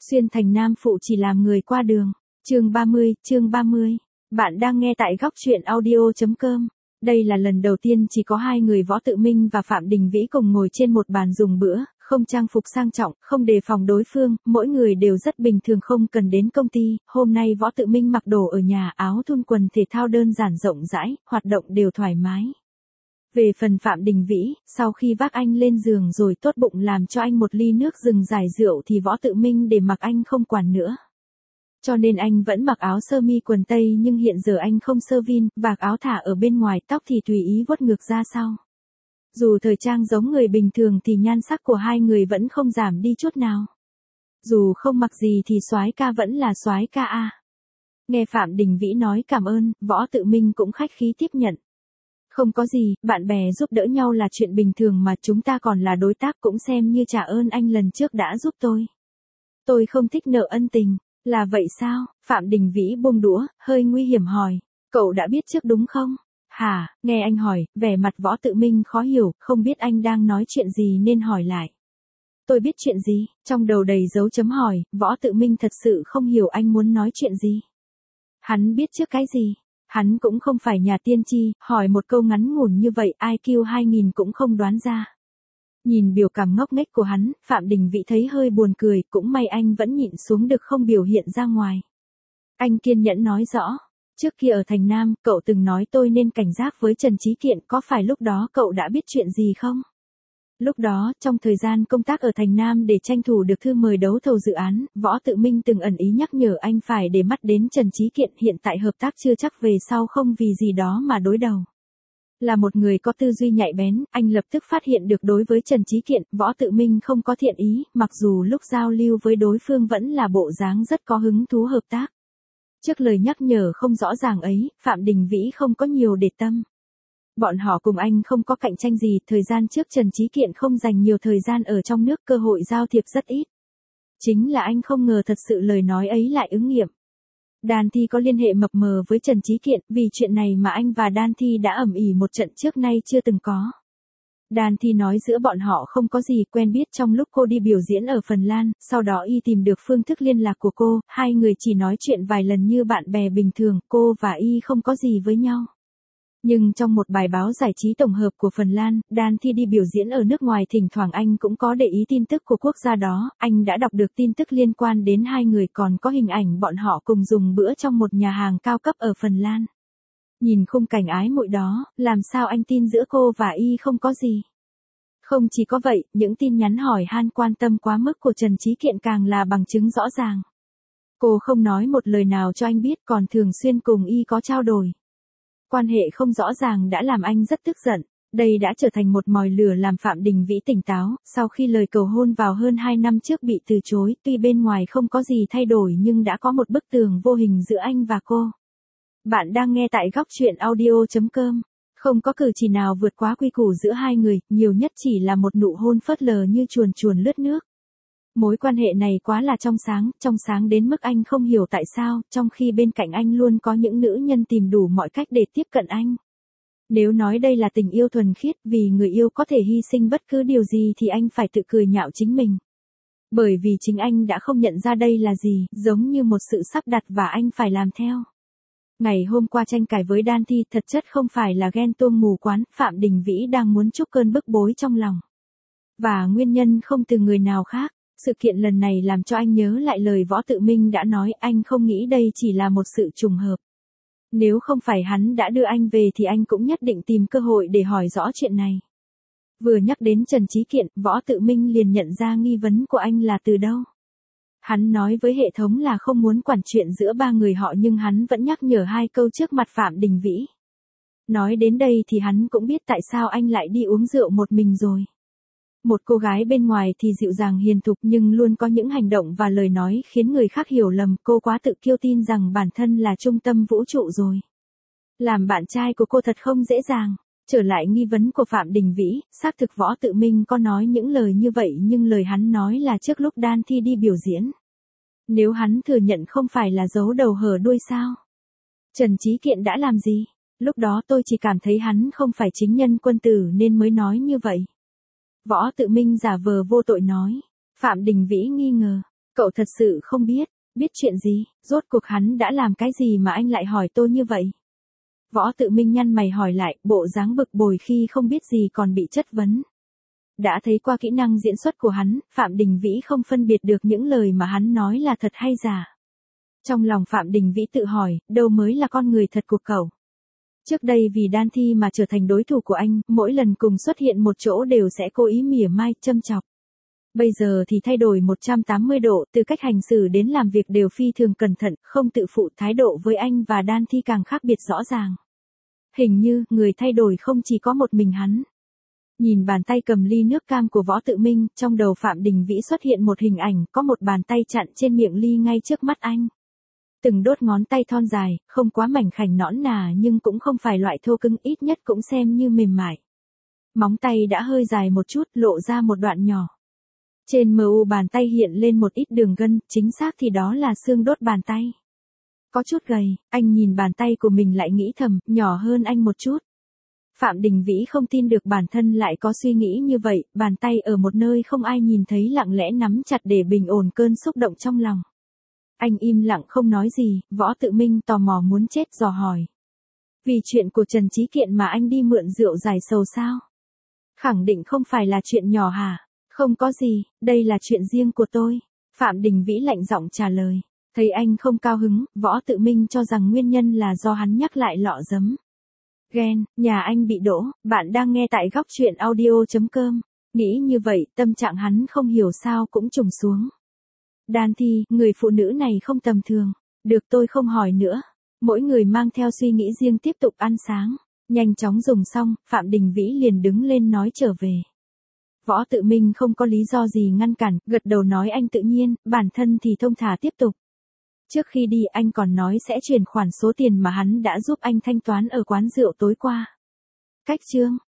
Xuyên thành nam phụ chỉ làm người qua đường. Chương 30. Bạn đang nghe tại góc truyện audio.com. Đây là lần đầu tiên chỉ có hai người Võ Tự Minh và Phạm Đình Vĩ cùng ngồi trên một bàn dùng bữa, không trang phục sang trọng, không đề phòng đối phương, mỗi người đều rất bình thường không cần đến công ty. Hôm nay Võ Tự Minh mặc đồ ở nhà, áo thun quần thể thao đơn giản rộng rãi, hoạt động đều thoải mái. Về phần Phạm Đình Vĩ, sau khi vác anh lên giường rồi tốt bụng làm cho anh một ly nước rừng giải rượu thì Võ Tự Minh để mặc anh không quản nữa. Cho nên anh vẫn mặc áo sơ mi quần tây, nhưng hiện giờ anh không sơ vin, vạt áo thả ở bên ngoài, tóc thì tùy ý vuốt ngược ra sau. Dù thời trang giống người bình thường thì nhan sắc của hai người vẫn không giảm đi chút nào. Dù không mặc gì thì soái ca vẫn là soái ca a. Nghe Phạm Đình Vĩ nói cảm ơn, Võ Tự Minh cũng khách khí tiếp nhận. Không có gì, bạn bè giúp đỡ nhau là chuyện bình thường mà, chúng ta còn là đối tác, cũng xem như trả ơn anh lần trước đã giúp tôi. Tôi không thích nợ ân tình. Là vậy sao? Phạm Đình Vĩ buông đũa, hơi nguy hiểm hỏi. Cậu đã biết trước đúng không? Hả? Nghe anh hỏi, vẻ mặt Võ Tự Minh khó hiểu, không biết anh đang nói chuyện gì nên hỏi lại. Tôi biết chuyện gì? Trong đầu đầy dấu chấm hỏi, Võ Tự Minh thật sự không hiểu anh muốn nói chuyện gì. Hắn biết trước cái gì? Hắn cũng không phải nhà tiên tri, hỏi một câu ngắn ngủn như vậy IQ 2000 cũng không đoán ra. Nhìn biểu cảm ngốc nghếch của hắn, Phạm Đình Vĩ thấy hơi buồn cười, cũng may anh vẫn nhịn xuống được không biểu hiện ra ngoài. Anh kiên nhẫn nói rõ, trước kia ở thành Nam, cậu từng nói tôi nên cảnh giác với Trần Chí Kiện, có phải lúc đó cậu đã biết chuyện gì không? Lúc đó, trong thời gian công tác ở thành Nam để tranh thủ được thư mời đấu thầu dự án, Võ Tự Minh từng ẩn ý nhắc nhở anh phải để mắt đến Trần Chí Kiện, hiện tại hợp tác chưa chắc về sau không vì gì đó mà đối đầu. Là một người có tư duy nhạy bén, anh lập tức phát hiện được đối với Trần Chí Kiện, Võ Tự Minh không có thiện ý, mặc dù lúc giao lưu với đối phương vẫn là bộ dáng rất có hứng thú hợp tác. Trước lời nhắc nhở không rõ ràng ấy, Phạm Đình Vĩ không có nhiều để tâm. Bọn họ cùng anh không có cạnh tranh gì, thời gian trước Trần Chí Kiện không dành nhiều thời gian ở trong nước, cơ hội giao thiệp rất ít. Chính là anh không ngờ thật sự lời nói ấy lại ứng nghiệm. Đan Thi có liên hệ mập mờ với Trần Chí Kiện, vì chuyện này mà anh và Đan Thi đã ầm ĩ một trận trước nay chưa từng có. Đan Thi nói giữa bọn họ không có gì, quen biết trong lúc cô đi biểu diễn ở Phần Lan, sau đó y tìm được phương thức liên lạc của cô, hai người chỉ nói chuyện vài lần như bạn bè bình thường, cô và y không có gì với nhau. Nhưng trong một bài báo giải trí tổng hợp của Phần Lan, Đan Thi đi biểu diễn ở nước ngoài, thỉnh thoảng anh cũng có để ý tin tức của quốc gia đó, anh đã đọc được tin tức liên quan đến hai người, còn có hình ảnh bọn họ cùng dùng bữa trong một nhà hàng cao cấp ở Phần Lan. Nhìn khung cảnh ái muội đó, làm sao anh tin giữa cô và y không có gì. Không chỉ có vậy, những tin nhắn hỏi han quan tâm quá mức của Trần Chí Kiện càng là bằng chứng rõ ràng. Cô không nói một lời nào cho anh biết, còn thường xuyên cùng y có trao đổi. Quan hệ không rõ ràng đã làm anh rất tức giận, đây đã trở thành một mồi lửa làm Phạm Đình Vĩ tỉnh táo, sau khi lời cầu hôn vào hơn 2 năm trước bị từ chối, tuy bên ngoài không có gì thay đổi nhưng đã có một bức tường vô hình giữa anh và cô. Bạn đang nghe tại góc truyện audio.com, không có cử chỉ nào vượt quá quy củ giữa hai người, nhiều nhất chỉ là một nụ hôn phớt lờ như chuồn chuồn lướt nước. Mối quan hệ này quá là trong sáng đến mức anh không hiểu tại sao, trong khi bên cạnh anh luôn có những nữ nhân tìm đủ mọi cách để tiếp cận anh. Nếu nói đây là tình yêu thuần khiết, vì người yêu có thể hy sinh bất cứ điều gì thì anh phải tự cười nhạo chính mình. Bởi vì chính anh đã không nhận ra đây là gì, giống như một sự sắp đặt và anh phải làm theo. Ngày hôm qua tranh cãi với Đan Thi thật chất không phải là ghen tuông mù quáng, Phạm Đình Vĩ đang muốn trút cơn bức bối trong lòng. Và nguyên nhân không từ người nào khác. Sự kiện lần này làm cho anh nhớ lại lời Võ Tự Minh đã nói, anh không nghĩ đây chỉ là một sự trùng hợp. Nếu không phải hắn đã đưa anh về thì anh cũng nhất định tìm cơ hội để hỏi rõ chuyện này. Vừa nhắc đến Trần Chí Kiện, Võ Tự Minh liền nhận ra nghi vấn của anh là từ đâu. Hắn nói với hệ thống là không muốn quản chuyện giữa ba người họ, nhưng hắn vẫn nhắc nhở hai câu trước mặt Phạm Đình Vĩ. Nói đến đây thì hắn cũng biết tại sao anh lại đi uống rượu một mình rồi. Một cô gái bên ngoài thì dịu dàng hiền thục nhưng luôn có những hành động và lời nói khiến người khác hiểu lầm, cô quá tự kiêu tin rằng bản thân là trung tâm vũ trụ rồi. Làm bạn trai của cô thật không dễ dàng. Trở lại nghi vấn của Phạm Đình Vĩ, xác thực Võ Tự Minh có nói những lời như vậy, nhưng lời hắn nói là trước lúc Đan Thi đi biểu diễn. Nếu hắn thừa nhận không phải là giấu đầu hở đuôi sao? Trần Chí Kiện đã làm gì? Lúc đó tôi chỉ cảm thấy hắn không phải chính nhân quân tử nên mới nói như vậy. Võ Tự Minh giả vờ vô tội nói. Phạm Đình Vĩ nghi ngờ. Cậu thật sự không biết, biết chuyện gì, rốt cuộc hắn đã làm cái gì mà anh lại hỏi tôi như vậy? Võ Tự Minh nhăn mày hỏi lại, bộ dáng bực bội khi không biết gì còn bị chất vấn. Đã thấy qua kỹ năng diễn xuất của hắn, Phạm Đình Vĩ không phân biệt được những lời mà hắn nói là thật hay giả. Trong lòng Phạm Đình Vĩ tự hỏi, đâu mới là con người thật của cậu. Trước đây vì đan thi mà trở thành đối thủ của anh, mỗi lần cùng xuất hiện một chỗ đều sẽ cố ý mỉa mai, châm chọc. Bây giờ thì thay đổi 180 độ, từ cách hành xử đến làm việc đều phi thường cẩn thận, không tự phụ, thái độ với anh và đan thi càng khác biệt rõ ràng. Hình như, người thay đổi không chỉ có một mình hắn. Nhìn bàn tay cầm ly nước cam của Võ Tự Minh, trong đầu Phạm Đình Vĩ xuất hiện một hình ảnh, có một bàn tay chặn trên miệng ly ngay trước mắt anh. Từng đốt ngón tay thon dài, không quá mảnh khảnh nõn nà nhưng cũng không phải loại thô cứng, ít nhất cũng xem như mềm mại. Móng tay đã hơi dài một chút, lộ ra một đoạn nhỏ. Trên mu bàn tay hiện lên một ít đường gân, chính xác thì đó là xương đốt bàn tay. Có chút gầy, anh nhìn bàn tay của mình lại nghĩ thầm, nhỏ hơn anh một chút. Phạm Đình Vĩ không tin được bản thân lại có suy nghĩ như vậy, bàn tay ở một nơi không ai nhìn thấy lặng lẽ nắm chặt để bình ổn cơn xúc động trong lòng. Anh im lặng không nói gì, Võ Tự Minh tò mò muốn chết dò hỏi. Vì chuyện của Trần Chí Kiện mà anh đi mượn rượu giải sầu sao? Khẳng định không phải là chuyện nhỏ hả? Không có gì, đây là chuyện riêng của tôi. Phạm Đình Vĩ lạnh giọng trả lời. Thấy anh không cao hứng, Võ Tự Minh cho rằng nguyên nhân là do hắn nhắc lại lọ giấm. Ghen, nhà anh bị đổ, bạn đang nghe tại góc truyện audio.com. Nghĩ như vậy, tâm trạng hắn không hiểu sao cũng trùng xuống. Đan Thi, người phụ nữ này không tầm thường. Được, tôi không hỏi nữa. Mỗi người mang theo suy nghĩ riêng tiếp tục ăn sáng. Nhanh chóng dùng xong, Phạm Đình Vĩ liền đứng lên nói trở về. Võ Tự Minh không có lý do gì ngăn cản, gật đầu nói anh tự nhiên, bản thân thì thông thả tiếp tục. Trước khi đi anh còn nói sẽ chuyển khoản số tiền mà hắn đã giúp anh thanh toán ở quán rượu tối qua. Cách chương.